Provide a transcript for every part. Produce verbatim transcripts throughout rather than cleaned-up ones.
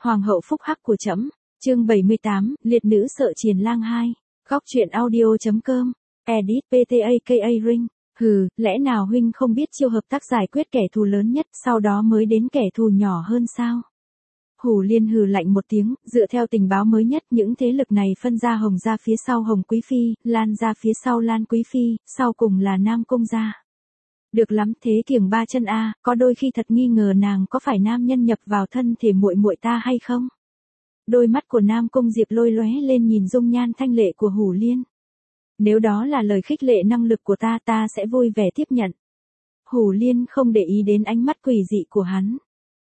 Hoàng hậu phúc hắc của trẫm. Chương bảy mươi tám, liệt nữ sợ Triền Lang hai. Góc truyện audio.com. Edit pê tê a ca Ring. Hừ, lẽ nào huynh không biết chiêu hợp tác giải quyết kẻ thù lớn nhất, sau đó mới đến kẻ thù nhỏ hơn sao? Hủ Liên hừ lạnh một tiếng, dựa theo tình báo mới nhất, những thế lực này phân ra Hồng gia phía sau Hồng Quý Phi, Lan gia phía sau Lan Quý Phi, sau cùng là Nam Cung gia. Được lắm, thế kiềng ba chân a, có đôi khi thật nghi ngờ nàng có phải nam nhân nhập vào thân thể muội muội ta hay không? Đôi mắt của Nam Cung Diệp lôi lóe lên nhìn dung nhan thanh lệ của Hủ Liên. Nếu đó là lời khích lệ năng lực của ta, ta sẽ vui vẻ tiếp nhận. Hủ Liên không để ý đến ánh mắt quỷ dị của hắn.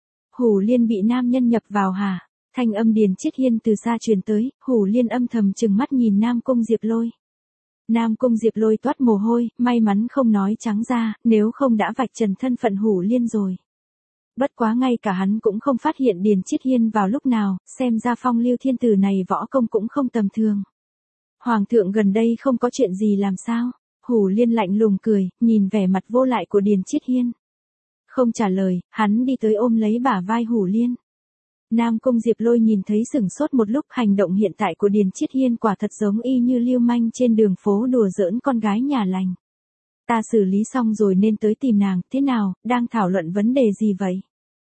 Hủ Liên bị nam nhân nhập vào hả? Thanh âm Điền Chiết Hiên từ xa truyền tới, Hủ Liên âm thầm trừng mắt nhìn Nam Cung Diệp Lôi. Nam Cung Diệp Lôi toát mồ hôi, may mắn không nói trắng ra, nếu không đã vạch trần thân phận Hủ Liên rồi. Bất quá ngay cả hắn cũng không phát hiện Điền Chiết Hiên vào lúc nào, xem ra phong lưu thiên tử này võ công cũng không tầm thường. Hoàng thượng gần đây không có chuyện gì làm sao? Hủ Liên lạnh lùng cười, nhìn vẻ mặt vô lại của Điền Chiết Hiên. Không trả lời, hắn đi tới ôm lấy bả vai Hủ Liên. Nam Cung Diệp Lôi nhìn thấy sửng sốt một lúc, hành động hiện tại của Điền Chiết Hiên quả thật giống y như lưu manh trên đường phố đùa giỡn con gái nhà lành. Ta xử lý xong rồi nên tới tìm nàng, thế nào, đang thảo luận vấn đề gì vậy?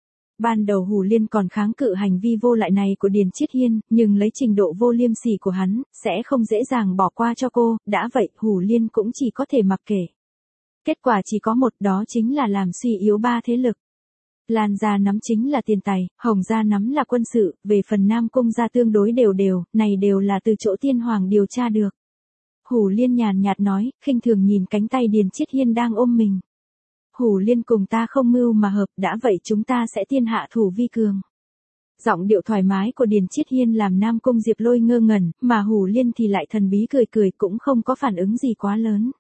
Ban đầu Hủ Liên còn kháng cự hành vi vô lại này của Điền Chiết Hiên, nhưng lấy trình độ vô liêm sỉ của hắn, sẽ không dễ dàng bỏ qua cho cô, đã vậy Hủ Liên cũng chỉ có thể mặc kệ. Kết quả chỉ có một, đó chính là làm suy yếu ba thế lực. Lan gia nắm chính là tiền tài, Hồng gia nắm là quân sự, về phần Nam Cung gia tương đối đều đều, này đều là từ chỗ tiên hoàng điều tra được. Hủ Liên nhàn nhạt nói, khinh thường nhìn cánh tay Điền Chiết Hiên đang ôm mình. Hủ Liên cùng ta không mưu mà hợp, đã vậy chúng ta sẽ tiên hạ thủ vi cường. Giọng điệu thoải mái của Điền Chiết Hiên làm Nam Cung Diệp Lôi ngơ ngẩn, mà Hủ Liên thì lại thần bí cười cười cũng không có phản ứng gì quá lớn.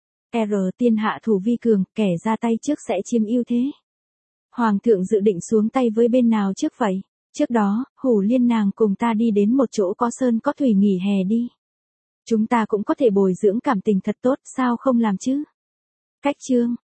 R tiên hạ thủ vi cường, kẻ ra tay trước sẽ chiếm ưu thế. Hoàng thượng dự định xuống tay với bên nào trước vậy? Trước đó, Hủ Liên nàng cùng ta đi đến một chỗ có sơn có thủy nghỉ hè đi. Chúng ta cũng có thể bồi dưỡng cảm tình thật tốt, sao không làm chứ? Cách chương.